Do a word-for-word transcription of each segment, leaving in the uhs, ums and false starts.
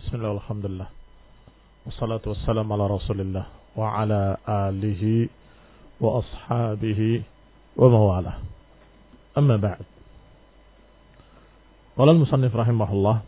Bismillah, alhamdulillah. Wassalatu wassalamu ala rasulillah wa ala alihi wa ashabihi wa mawalah. Amma ba'd. Qala al-musannif rahimahullah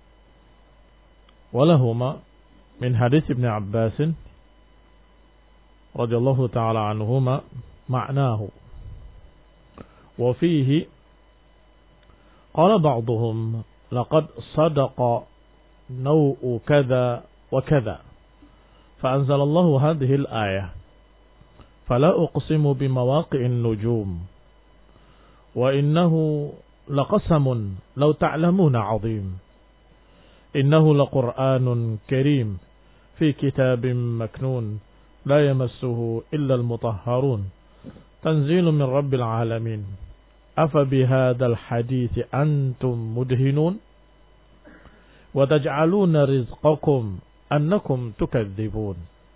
wa lahuma min hadits Ibn Abbas radhiyallahu ta'ala anhuma ma'nahu wa fihi qala ba'duhum laqad sadaqa نوء كذا وكذا فأنزل الله هذه الآية فلا أقسم بمواقع النجوم وإنه لقسم لو تعلمون عظيم إنه لقرآن كريم في كتاب مكنون لا يمسه إلا المطهرون تنزيل من رب العالمين أفبهذا الحديث أنتم مدهنون وَتَجْعَلُونَ رِزْقَكُمْ أَنَّكُمْ تُكَذِّبُونَ.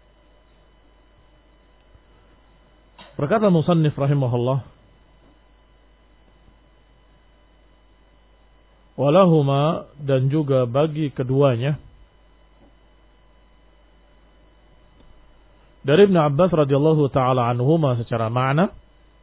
Berkata musannif rahimahullah, walahuma, dan juga bagi keduanya, dari Ibn Abbas radhiyallahu ta'ala anhuma secara makna,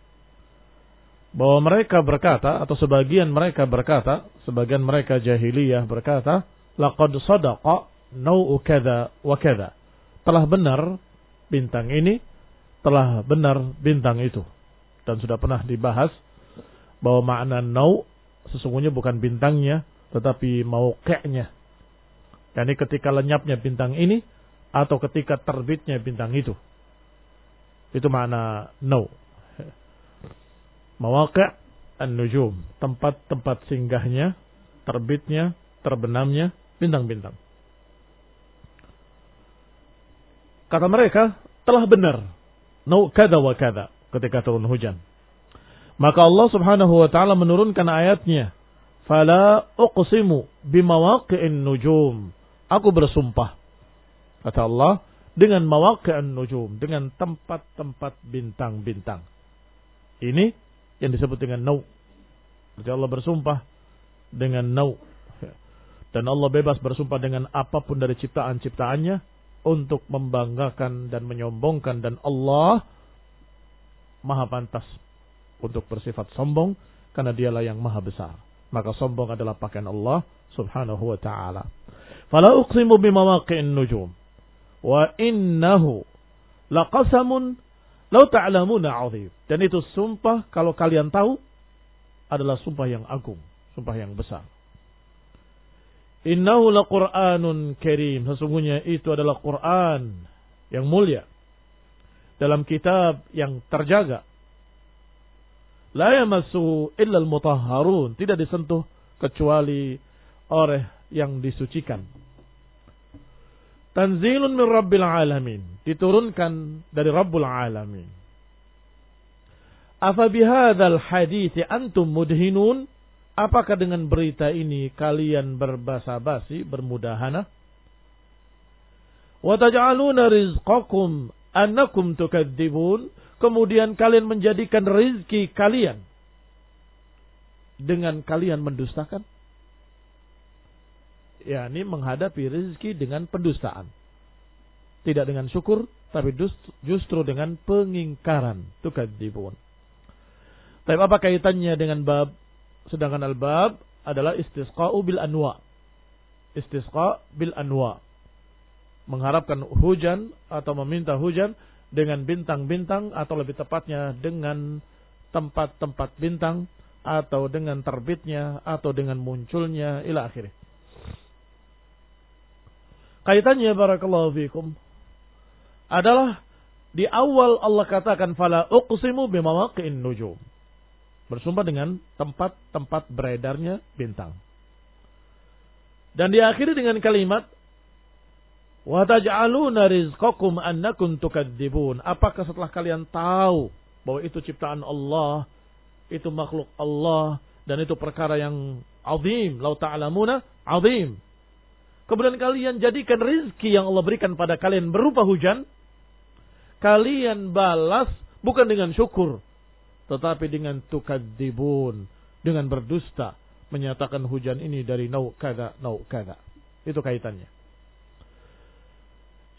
bahwa mereka berkata, atau sebagian mereka berkata, sebagian mereka jahiliyah berkata, laqad sadaqa nau'u kadza wa kadza. Telah benar bintang ini, telah benar bintang itu. Dan sudah pernah dibahas bahwa makna nau' sesungguhnya bukan bintangnya, tetapi mauqi'nya. Yani ketika lenyapnya bintang ini atau ketika terbitnya bintang itu. Itu makna nau'. Mawaqi' an-nujum, tempat-tempat singgahnya, terbitnya, terbenamnya bintang-bintang. Kata mereka, telah benar nau' kada wa kada ketika turun hujan. Maka Allah Subhanahu wa taala menurunkan ayatnya, fala uqsimu bimawaqi'in nujum. Aku bersumpah, kata Allah, dengan mawaqi'an nujum, dengan tempat-tempat bintang-bintang. Ini yang disebut dengan nau'. Jadi Allah bersumpah dengan nau'. Dan Allah bebas bersumpah dengan apapun dari ciptaan-ciptaannya untuk membanggakan dan menyombongkan. Dan Allah maha pantas untuk bersifat sombong karena dialah yang maha besar. Maka sombong adalah pakaian Allah subhanahu wa ta'ala. Fala uqsimu bimawaqi'in nujum wa innahu laqasamun law ta'lamuna 'azim. Dan itu sumpah, kalau kalian tahu, adalah sumpah yang agung, sumpah yang besar. Innahu laqur'anun karim. Sesungguhnya itu adalah Quran yang mulia dalam kitab yang terjaga. La yamassuhu illa al-mutahharun. Tidak disentuh kecuali oleh yang disucikan. Tanzilun min Rabbil alamin. Diturunkan dari Rabbul alamin. Afa bihadzal hadithi antum mudhinun? Apakah dengan berita ini kalian berbasa-basi, bermudahana? Wa taj'aluna rizqakum annakum tukadzibun. Kemudian kalian menjadikan rizki kalian dengan kalian mendustakan. yakni menghadapi rizki dengan pendustaan. Tidak dengan syukur, tapi justru dengan pengingkaran. Tukadzibun. Tapi apa kaitannya dengan bab? Sedangkan al-bab adalah istisqa'u bil anwa. Istisqa' bil anwa. Mengharapkan hujan atau meminta hujan dengan bintang-bintang, atau lebih tepatnya dengan tempat-tempat bintang, atau dengan terbitnya, atau dengan munculnya, ila akhirnya. Kaitannya barakallahu fikum adalah di awal Allah katakan fala uqsimu bimawaqi'in nujum. Bersumpah dengan tempat-tempat beredarnya bintang. Dan diakhiri dengan kalimat wa taj'aluna rizqakum annakum tukadzibun. Apakah setelah kalian tahu bahwa itu ciptaan Allah, itu makhluk Allah, dan itu perkara yang azim, lau ta'lamuna azim, kemudian kalian jadikan rizki yang Allah berikan pada kalian berupa hujan, kalian balas bukan dengan syukur, tetapi dengan tukadzibun, dengan berdusta, menyatakan hujan ini dari nau kada, nau kada. Itu kaitannya.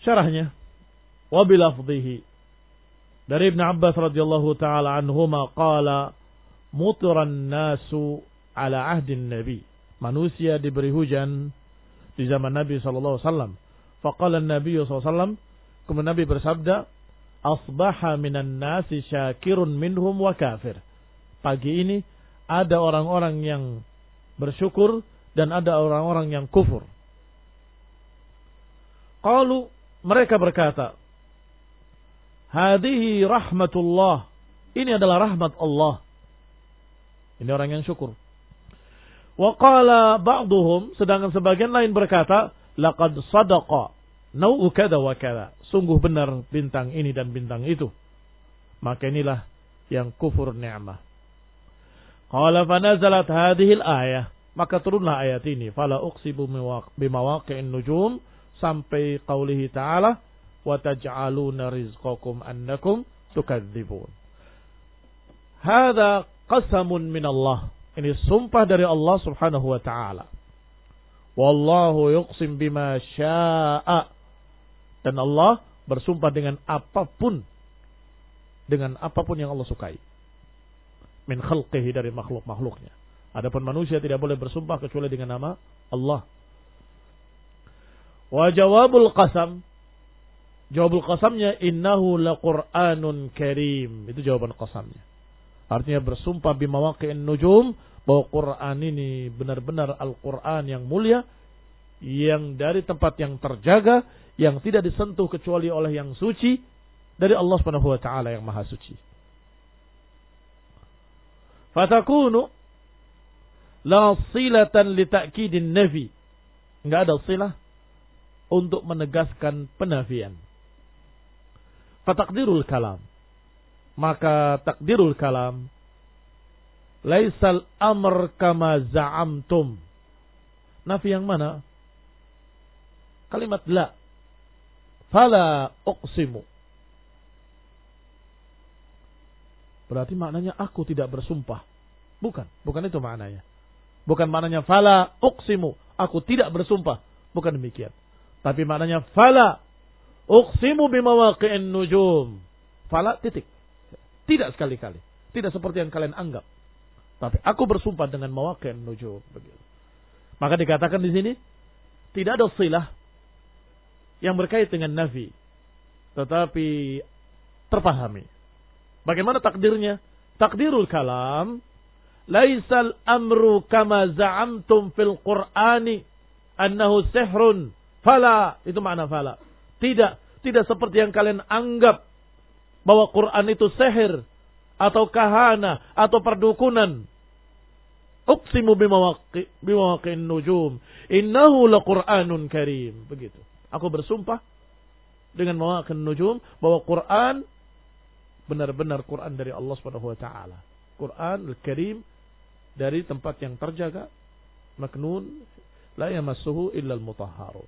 Syarahnya, wa bilafdhihi dari Ibn Abbas radhiyallahu taala anhuma qala mutiran nasu ala ahdin nabi. Manusia diberi hujan di zaman Nabi sallallahu alaihi wasallam. Faqala an-nabi sallallahu alaihi wasallam, kemudian Nabi bersabda, asbaha minan nasi syakirun minhum wa kafir. Pagi ini ada orang-orang yang bersyukur dan ada orang-orang yang kufur. Qalu, mereka berkata, hadihi rahmatullah. Ini adalah rahmat Allah. Ini orang yang syukur. Wa qala ba'duhum, sedangkan sebagian lain berkata, laqad sadaqa nau'u kada wa kada. Sungguh benar bintang ini dan bintang itu. Maka inilah yang kufur ni'mah. Qala fanazalat hadhihi al-ayah. Maka turunlah ayat ini. Fala uqsibu bimawaqi'in nujum. Sampai qaulihi ta'ala. Wa taj'aluna rizqakum annakum tukadzibun. Hadza qasamun min Allah. Ini sumpah dari Allah subhanahu wa ta'ala. Wallahu yuqsim bima sya'a. Dan Allah bersumpah dengan apapun. Dengan apapun yang Allah sukai. Min khalqihi, dari makhluk-makhluknya. Adapun manusia tidak boleh bersumpah kecuali dengan nama Allah. Wa jawabul qasam. Jawabul qasamnya innahu laqur'anun karim. Itu jawaban qasamnya. Artinya bersumpah bimawaqi'in nujum bahwa Quran ini benar-benar Al-Quran yang mulia, yang dari tempat yang terjaga, yang tidak disentuh kecuali oleh yang suci dari Allah Subhanahu wa taala yang maha suci. Fatakunu la silatan li ta'kidin nafi. Enggak ada silah untuk menegaskan penafian. Fatakdirul kalam. Maka takdirul kalam laisal amr kama za'amtum. Nafi yang mana? Kalimat la. Fala uqsimu. Berarti maknanya aku tidak bersumpah. Bukan, bukan itu maknanya. Bukan maknanya fala uqsimu, aku tidak bersumpah. Bukan demikian. Tapi maknanya fala uqsimu bimawaqi'in nujum. Fala titik. Tidak sekali-kali. Tidak seperti yang kalian anggap. Tapi aku bersumpah dengan mawaqi'in nujum. Begitu. Maka dikatakan di sini tidak ada silah yang berkait dengan nafi, tetapi terpahami. Bagaimana takdirnya? Takdirul kalam, laisal amru kama za'amtum fil Qur'ani annahu sihrun. Fala, itu makna fala. Tidak, tidak seperti yang kalian anggap bahwa Quran itu sihir atau kahana atau perdukunan. Uqsimu bimawaqi bimawaqi'in nujum innahu laqur'anun karim. Begitu. Aku bersumpah dengan mawaqi'in nujum bahwa Quran benar-benar Quran dari Allah Subhanahu wa taala. Quran al-Karim dari tempat yang terjaga, maknun, la yamassuhu illa al-mutahharun.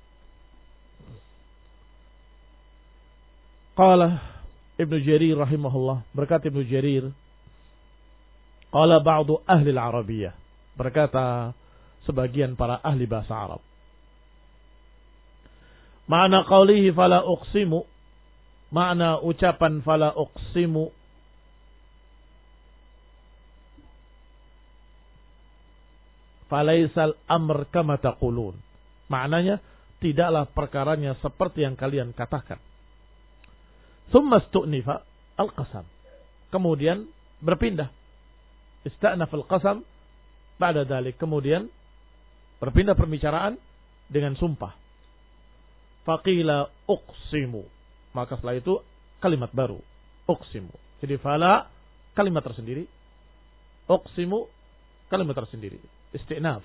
Qala Ibnu Jarir rahimahullah, berkata Ibnu Jarir, qala ba'du ahli al-Arabiyyah, berkata sebagian para ahli bahasa Arab. Makna qaulihi fala uqsimu, makna ucapan fala uqsimu, falaisal amr kama taqulun. Maknanya tidaklah perkaranya seperti yang kalian katakan. Tsumma stu'nifa al-qasam. Kemudian berpindah. Ista'naf al-qasam ba'da dzalik. Kemudian berpindah perbicaraan dengan sumpah. Faqila uqsimu. Maka setelah itu kalimat baru. Uqsimu. Jadi fala kalimat tersendiri. Uqsimu kalimat tersendiri. Isti'naf.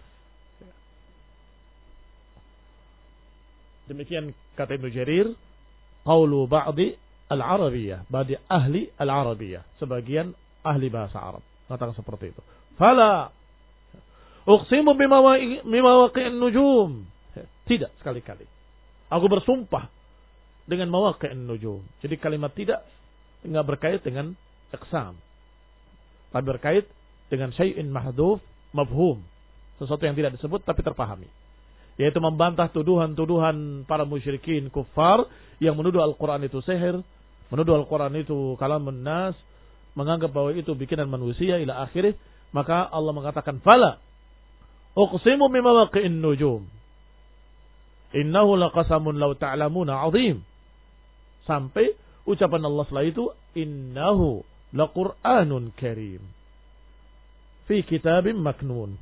Demikian kata Ibnu Jarir. Qaulu ba'di al-Arabiyyah. Ba'di ahli al-Arabiyyah. Sebagian ahli bahasa Arab. Mengatakan seperti itu. Fala uqsimu bimawaqi'in nujum. Tidak sekali-kali. Aku bersumpah dengan mawaqi'in nujum. Jadi kalimat tidak enggak berkait dengan iqsam. Tapi berkait dengan syai'in mahdhuf mafhum. Sesuatu yang tidak disebut tapi terpahami. yaitu membantah tuduhan-tuduhan para musyrikin kufar yang menuduh Al-Quran itu sihir, menuduh Al-Quran itu kalamun nas, menganggap bahwa itu bikinan manusia ila akhirih. Maka Allah mengatakan, fala uqsimu bimawaqi'in nujum innahu laqasamun law ta'lamuna 'azim, sampai ucapan Allah setelah itu, innahu laqur'anun karim fi kitabim maknun.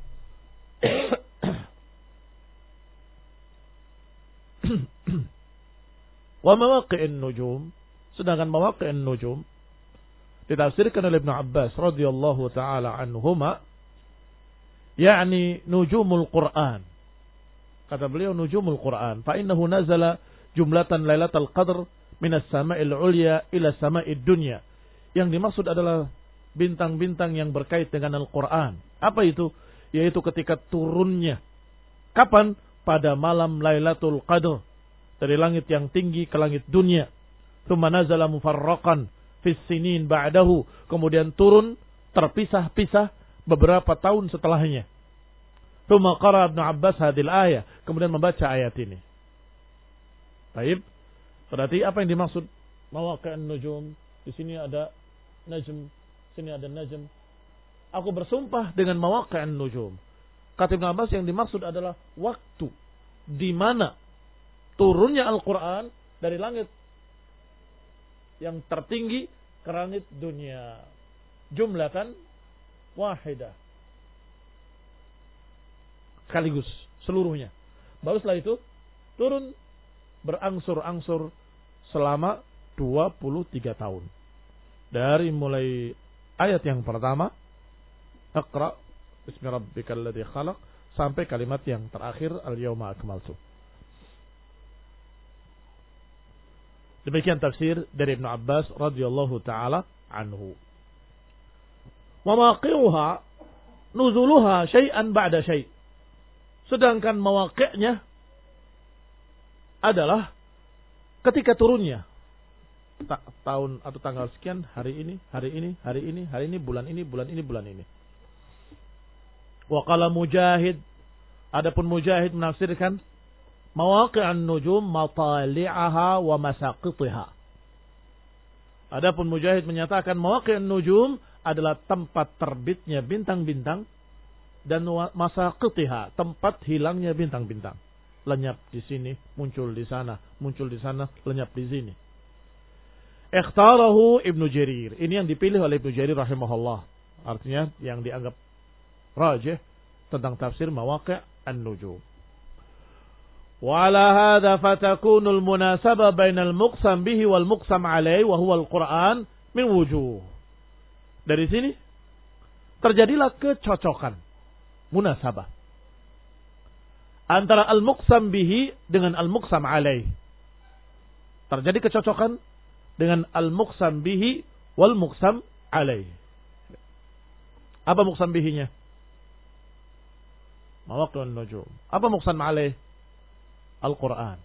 Wa mawaqi'in nujum, sedangkan mawaqi'in nujum ditafsirkan oleh Ibnu Abbas radhiyallahu taala anhuma, yakni nujumul Quran. Kata beliau nujumul Quran, fa innahu nazala jumlatan lailatul qadr minas sama'il ulya ila sama'id dunya. Yang dimaksud adalah bintang-bintang yang berkait dengan Al-Quran. Apa itu? Yaitu ketika turunnya. Kapan? Pada malam Lailatul Qadr, dari langit yang tinggi ke langit dunia. Tsumma nazala mufarraqan fis sinin ba'dahu, kemudian turun terpisah-pisah beberapa tahun setelahnya. Tsumma qara Ibnu Abbas hadil ayah, kemudian membaca ayat ini. Baik. Berarti apa yang dimaksud mawaqi'an nujum? Di sini ada najm, sini ada najm. Aku bersumpah dengan mawaqi'an nujum. Kata Ibnu Abbas, yang dimaksud adalah waktu di mana turunnya Al-Quran dari langit yang tertinggi ke langit dunia. Jumlatan wahidah. Sekaligus seluruhnya. Baru setelah itu turun berangsur-angsur selama dua puluh tiga tahun. Dari mulai ayat yang pertama, Iqra bismi rabbikal ladzi khalaq, sampai kalimat yang terakhir, al-yawma akmaltu. Demikian tafsir dari Ibnu Abbas radhiyallahu taala anhu. Wa mawaqi'uha nuzuluha syai'an ba'da syai'. Sedangkan mawaqi'nya adalah ketika turunnya. Ta- tahun atau tanggal sekian, hari ini, hari ini, hari ini, hari ini, bulan ini, bulan ini, bulan ini. Wa qala Mujahid, adapun Mujahid menafsirkan mawaqi'an nujum matali'aha wa masaqitiha. Adapun Mujahid menyatakan mawaqi'an nujum adalah tempat terbitnya bintang-bintang dan masaqitiha, tempat hilangnya bintang-bintang. Lenyap di sini, muncul di sana, muncul di sana, lenyap di sini. Ikhtarahu Ibnu Jarir. Ini yang dipilih oleh Ibnu Jarir rahimahullah. Artinya yang dianggap rajih tentang tafsir mawaqi' an-nujum. Wa ala hadza fatakunu al-munasabah bainal muqsam bihi wal muqsam alaihi wa huwa al-Qur'an min wujuh. Dari sini terjadilah kecocokan, munasabah antara al-muqsam bihi dengan al-muqsam alaihi. Terjadi kecocokan dengan al-muqsam bihi wal muqsam alaihi. Apa muqsam bihinya? Mawaqi'un nujum. Apa muqsam alaih? Al-Quran.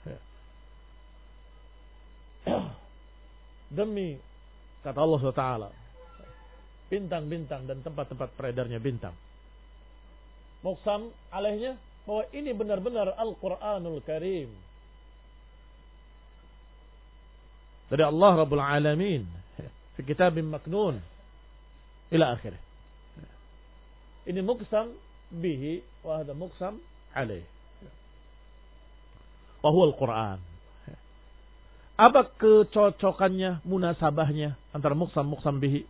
Demi kata Allah subhanahu wa taala, bintang-bintang dan tempat-tempat beredarnya bintang. Muqsam alaihnya bahwa ini benar-benar Al-Quranul Karim dari Allah Rabbul Alamin fi kitabim maknun ila akhirih. Ini muqsam bihi wa hadha muqsam alaih wa huwa al-Quran. Apa kecocokannya, munasabahnya antara muqsam muqsam bihi?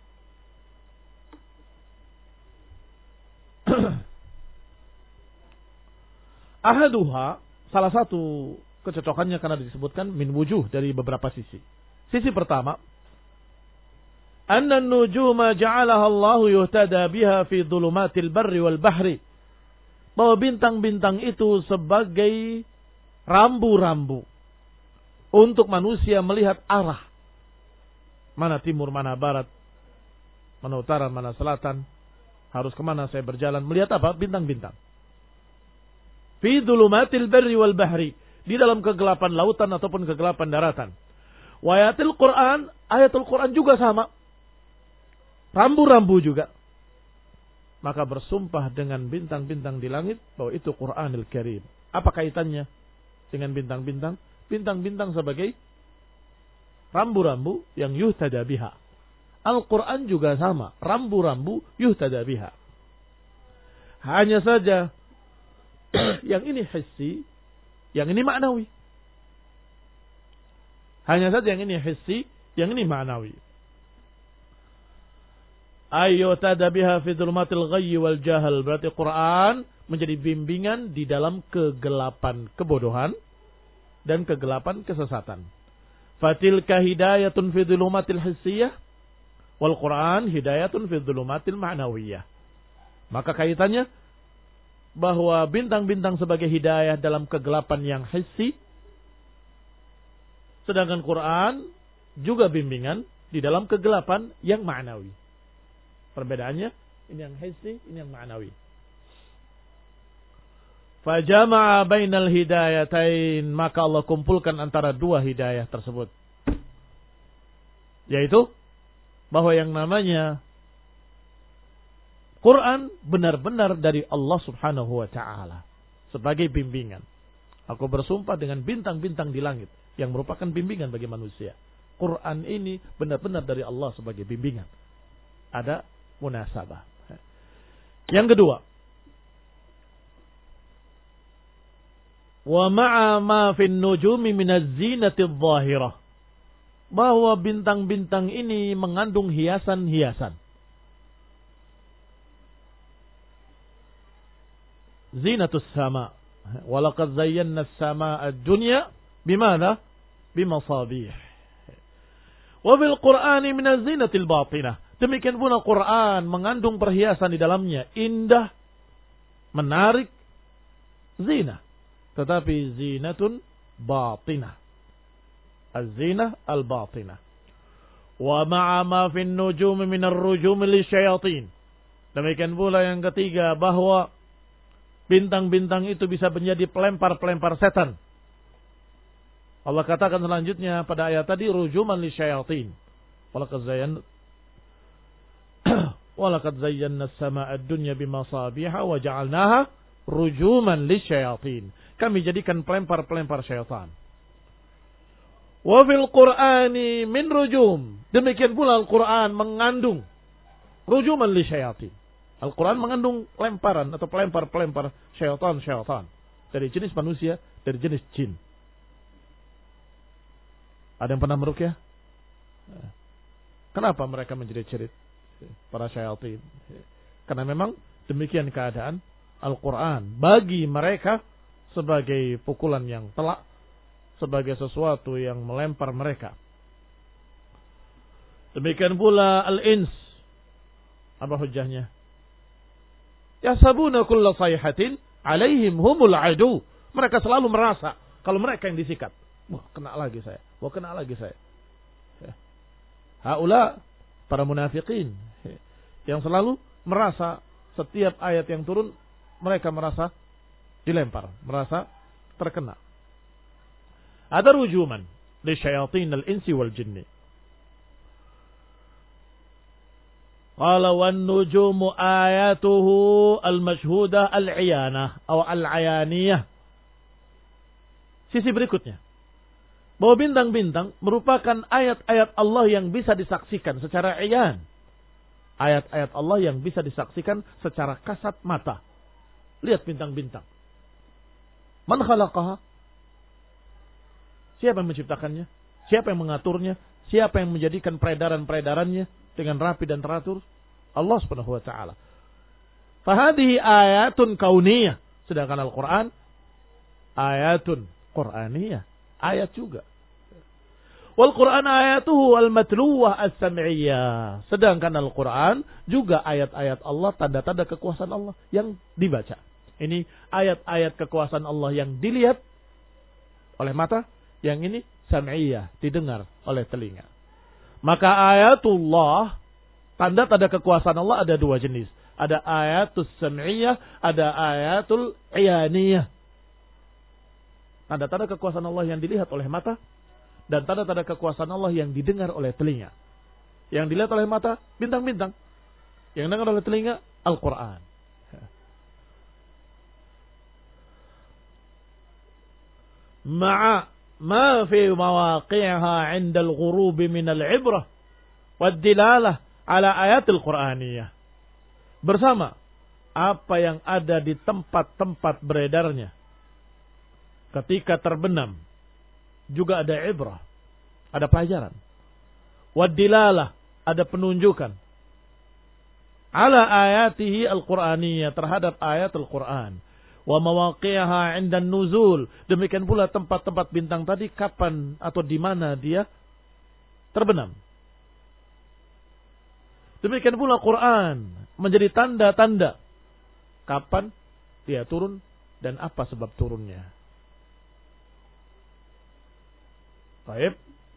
Ahaduha, salah satu kecocokannya karena disebutkan min wujuh, dari beberapa sisi. Sisi pertama, anna an-nujuma ja'alaha Allahu yuhtada biha fi dhulumatil barri wal bahri. Bahwa bintang-bintang itu sebagai rambu-rambu untuk manusia melihat arah. Mana timur, mana barat, mana utara, mana selatan. Harus kemana saya berjalan. Melihat apa? Bintang-bintang. Fi dhulumatil barri wal bahri. Di dalam kegelapan lautan ataupun kegelapan daratan. Wa ayatil Quran, ayatul Quran juga sama. Rambu-rambu juga. maka bersumpah dengan bintang-bintang di langit bahwa itu Qur'anul Karim. Apa kaitannya dengan bintang-bintang? Bintang-bintang sebagai rambu-rambu yang yuhtada biha. Al-Quran juga sama, rambu-rambu yuhtada biha. Hanya saja yang ini hissi, yang ini maknawi. Hanya saja yang ini hissi, yang ini maknawi. Ayyuhtada biha fi dhulumatil ghayyi wal jahal. Berarti Quran menjadi bimbingan di dalam kegelapan kebodohan dan kegelapan kesesatan. Fatilka hidayatun fi dhulumatil hissiyah wal Quran hidayatun fi dhulumatil ma'nawiyah. Maka kaitannya bahwa bintang-bintang sebagai hidayah dalam kegelapan yang hissi, sedangkan Quran juga bimbingan di dalam kegelapan yang ma'nawi. Perbedaannya, ini yang hissi, ini yang ma'nawi. Fajama'a bainal hidayatain, maka Allah kumpulkan antara dua hidayah tersebut. Yaitu, bahwa yang namanya Quran benar-benar dari Allah subhanahu wa ta'ala. Sebagai bimbingan. Aku bersumpah dengan bintang-bintang di langit, yang merupakan bimbingan bagi manusia. Quran ini benar-benar dari Allah sebagai bimbingan. Ada munasabah. Yang kedua, wa ma'a ma fin nujumi minaz zinati adh-dhahirah, bahwa bintang-bintang ini mengandung hiasan-hiasan. Zinatus sama, wa laqad zayyana as-samaa'a ad-dunya bimana? Bimasabih. Wa fil Qur'ani minaz zinatil batinah. Demikian pula Quran mengandung perhiasan di dalamnya. Indah, menarik, zina. Tetapi zinatun batinah. Az-zinah al-batinah. Wa ma'a ma fin nujum minar rujum li syayatin. Demikian pula yang ketiga, bahwa bintang-bintang itu bisa menjadi pelempar-pelempar setan. Allah katakan selanjutnya pada ayat tadi, rujuman li syayatin. Walaqad zayyana Walaqad zayyana as-samaa'a ad-dunya bimasabiha wa ja'alnaha rujuman lisyayatin. Kami jadikan pelempar-pelempar syaitan. Wa fil Qur'ani min rujum. Demikian pula Al-Qur'an mengandung rujuman lisyayatin. Al-Qur'an mengandung lemparan atau pelempar-pelempar syaitan-syaitan dari jenis manusia, dari jenis jin. Ada yang pernah meruqyah? Kenapa mereka menjerit-jerit? Para syaitan. Karena memang demikian keadaan Al-Quran bagi mereka sebagai pukulan yang telak, sebagai sesuatu yang melempar mereka. Demikian pula Al-Ins. Apa hujahnya? Yasabuna kulla sayhatin alaihim humul adu. Mereka selalu merasa kalau mereka yang disikat. Wah, kena lagi saya. Wah, kena lagi saya. Haula para munafikin yang selalu merasa setiap ayat yang turun mereka merasa dilempar, merasa terkena. Ada rujuman li syayatin al-insi wal jinni. Qala wan nujumu ayatuhu al-mashhudah al-'iyanah atau al-'ayaniyah. Sisi berikutnya, bahwa bintang-bintang merupakan ayat-ayat Allah yang bisa disaksikan secara iyan. Ayat-ayat Allah yang bisa disaksikan secara kasat mata. Lihat bintang-bintang. Man khalaqaha? Siapa yang menciptakannya? Siapa yang mengaturnya? Siapa yang menjadikan peredaran-peredarannya dengan rapi dan teratur? Allah Subhanahu wa taala. Fahadihi ayatun kauniyah. Sedangkan Al-Quran ayatun Qur'aniyah. Ayat juga. Wal Quran ayatuhu al-matluwah as-sam'iyah. Sedangkan Al-Quran juga ayat-ayat Allah, tanda-tanda kekuasaan Allah yang dibaca. Ini ayat-ayat kekuasaan Allah yang dilihat oleh mata, yang ini sam'iyah, didengar oleh telinga. Maka ayatullah, tanda-tanda kekuasaan Allah ada dua jenis. Ada ayatul sam'iyah, ada ayatul iyaniyah. Tanda-tanda kekuasaan Allah yang dilihat oleh mata, dan tanda-tanda kekuasaan Allah yang didengar oleh telinga. Yang dilihat oleh mata, bintang-bintang. Yang didengar oleh telinga, Al-Quran. Ma'a ma fi mawaqi'ha 'inda al-ghurub min al-'ibrah wad-dilalah ala ayatil Qur'aniyah. Bersama apa yang ada di tempat-tempat beredarnya ketika terbenam, juga ada ibrah, ada pelajaran. Wad-dilalah, ada penunjukan. Ala ayatihi al-Qur'aniyah, terhadap ayat Al-Quran. Wa mawaqi'aha 'inda nuzul, demikian pula tempat-tempat bintang tadi kapan atau di mana dia terbenam. Demikian pula Quran menjadi tanda-tanda kapan dia turun dan apa sebab turunnya. Baik.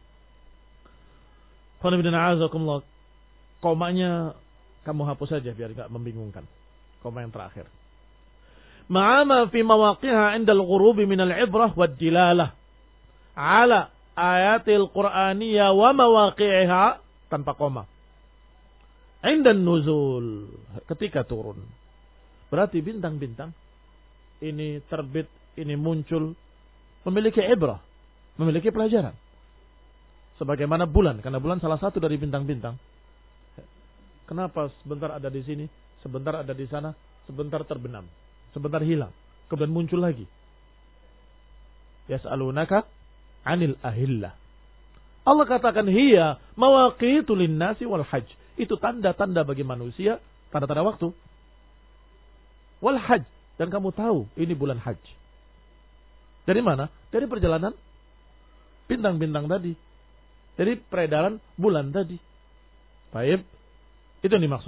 Qul inna a'udzubikumullah. Komanya kamu hapus saja biar enggak membingungkan. Koma yang terakhir. Ma'ama fi mawaqi'ha 'inda al-ghurub min al-'ibrah wad-dilalah 'ala ayatil Qur'aniyah wa mawaqi'iha, tanpa koma. 'Inda nuzul, ketika turun. Berarti bintang-bintang ini terbit, ini muncul, memiliki ibrah, memiliki pelajaran. Sebagaimana bulan, karena bulan salah satu dari bintang-bintang. Kenapa sebentar ada di sini, sebentar ada di sana, sebentar terbenam, sebentar hilang, kemudian muncul lagi. Yas'alunaka 'anil ahillah. Allah katakan hiya mawaqitu lin-nasi wal hajj. Itu tanda-tanda bagi manusia, tanda-tanda waktu. Wal hajj, dan kamu tahu ini bulan haji. Dari mana? Dari perjalanan bintang-bintang tadi. Dari peredaran bulan tadi. Baik. Itu yang dimaksud.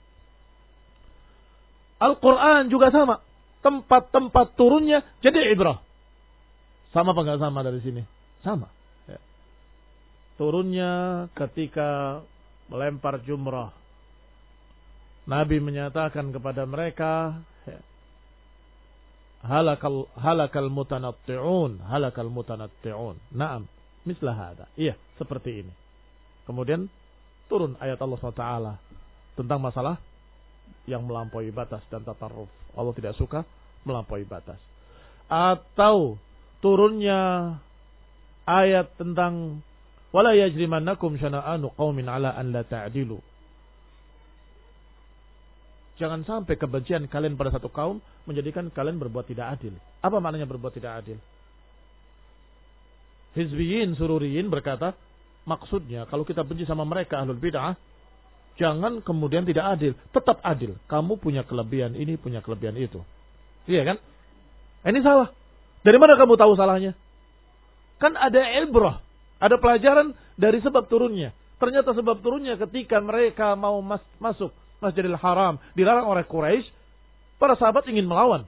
Al-Quran juga sama. Tempat-tempat turunnya jadi ibrah. Sama apa enggak sama dari sini? Sama. Ya. Turunnya ketika melempar jumrah. Nabi menyatakan kepada mereka, ya, halakal halakal mutanatti'un, halakal mutanatti'un. Naam, mislah hada. Iya, seperti ini. Kemudian turun ayat Allah subhanahu wa taala tentang masalah yang melampaui batas dan tatarruf. Allah tidak suka melampaui batas. Atau turunnya ayat tentang wala yajrimannakum syana'anu qaumin ala an la ta'dilu. Jangan sampai kebencian kalian pada satu kaum menjadikan kalian berbuat tidak adil. Apa maknanya berbuat tidak adil? Hizbiyin, sururiyin berkata, maksudnya kalau kita benci sama mereka ahlul bid'ah, jangan kemudian tidak adil, tetap adil. Kamu punya kelebihan ini, punya kelebihan itu. Iya kan? Ini salah. Dari mana kamu tahu salahnya? Kan ada ibrah, ada pelajaran dari sebab turunnya. Ternyata sebab turunnya ketika mereka mau mas masuk Masjidil Haram, dilarang oleh Quraisy, para sahabat ingin melawan.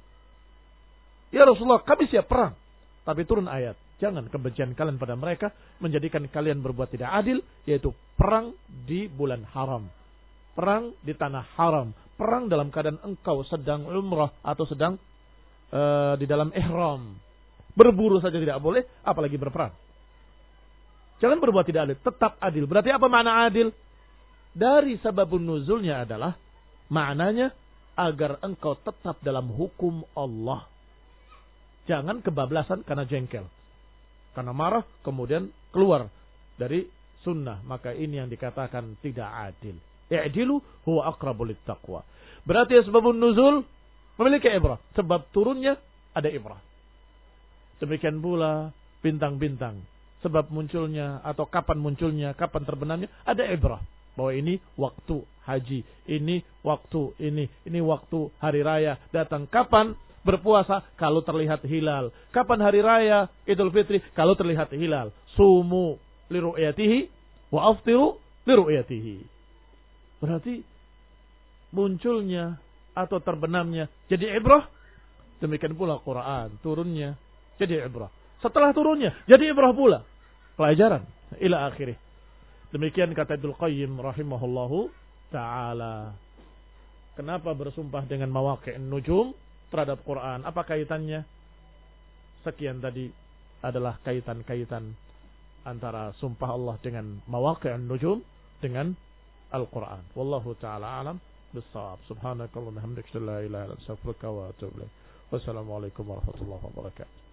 Ya Rasulullah, kami siap perang. Tapi turun ayat, jangan kebencian kalian pada mereka menjadikan kalian berbuat tidak adil, yaitu perang di bulan haram. Perang di tanah haram. Perang dalam keadaan engkau sedang umrah atau sedang uh, di dalam ihram. Berburu saja tidak boleh, apalagi berperang. Jangan berbuat tidak adil, tetap adil. Berarti apa makna adil? Dari sababun nuzulnya adalah maknanya agar engkau tetap dalam hukum Allah. Jangan kebablasan karena jengkel. Karena marah kemudian keluar dari sunnah. Maka ini yang dikatakan tidak adil. I'dilu huwa aqrabu littaqwa. Berarti sebabun nuzul memiliki ibrah. Sebab turunnya ada ibrah. Demikian pula bintang-bintang. Sebab munculnya atau kapan munculnya, kapan terbenamnya ada ibrah. Bahwa ini waktu haji, ini waktu ini, ini waktu hari raya datang. Kapan berpuasa? Kalau terlihat hilal. Kapan hari raya Idul Fitri? Kalau terlihat hilal. Sumu liru'yatihi wa aftiru liru'yatihi. Berarti munculnya atau terbenamnya jadi ibrah. Demikian pula Quran turunnya jadi ibrah. Setelah turunnya jadi ibrah pula. Pelajaran ila akhirih. Demikian kata Ibnu Qayyim rahimahullahu ta'ala. Kenapa bersumpah dengan mawaqi'un nujum terhadap Quran? Apa kaitannya? Sekian tadi adalah kaitan-kaitan antara sumpah Allah dengan mawaqi'un nujum dengan Al-Quran. Wallahu ta'ala alam. bisawab. Subhanakallahumma hamdaka la ilaha illa anta astaghfiruka wa atubu ilaik. Wassalamualaikum warahmatullahi wabarakatuh.